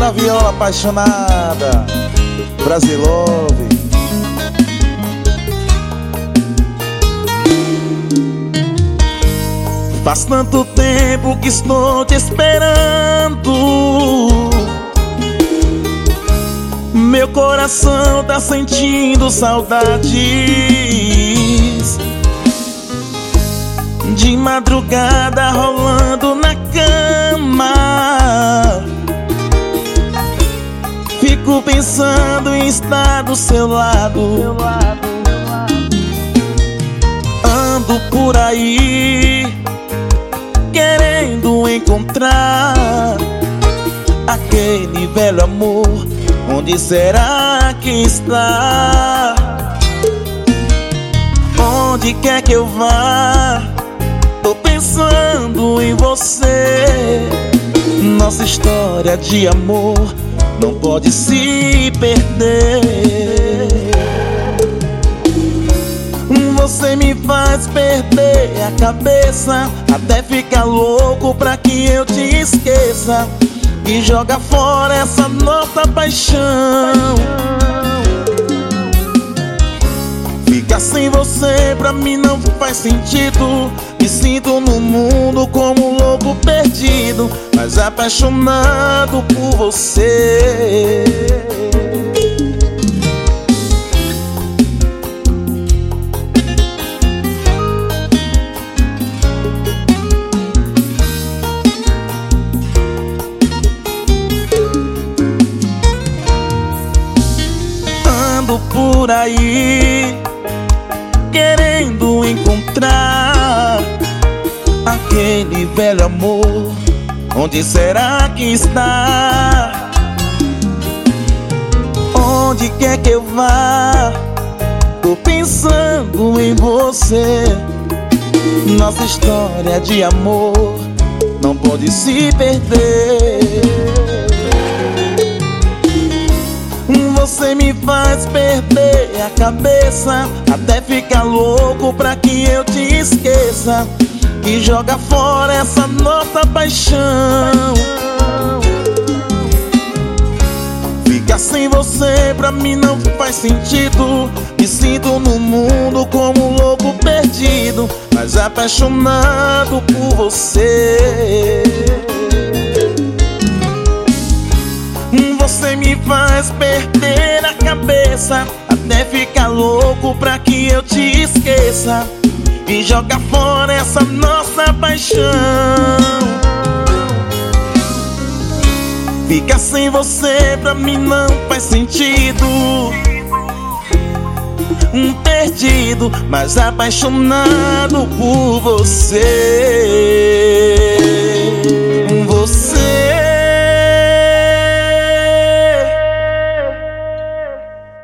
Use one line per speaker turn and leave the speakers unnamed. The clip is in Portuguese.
da viola apaixonada, Brasilove. Faz tanto tempo que estou te esperando. Meu coração tá sentindo saudades. De madrugada rolando na cama, fico pensando em estar do seu lado. Ando por aí querendo encontrar aquele velho amor. Onde será que está? Onde quer que eu vá, tô pensando em você. Nossa história de amor não pode se perder. Você me faz perder a cabeça, até ficar louco pra que eu te esqueça e joga fora essa nossa paixão. Ficar sem você pra mim não faz sentido. Me sinto no mundo como um louco perdido, mas apaixonado por você. Por aí querendo encontrar aquele velho amor. Onde será que está? Onde quer que eu vá, tô pensando em você. Nossa história de amor não pode se perder. Você me faz perder a cabeça, até ficar louco pra que eu te esqueça e joga fora essa nossa paixão. Ficar sem você pra mim não faz sentido. Me sinto no mundo como um louco perdido, mas apaixonado por você. Você me faz perder a cabeça, até ficar louco pra que eu te esqueça e joga fora essa nossa paixão. Ficar sem você pra mim não faz sentido. Perdido, mas apaixonado por você.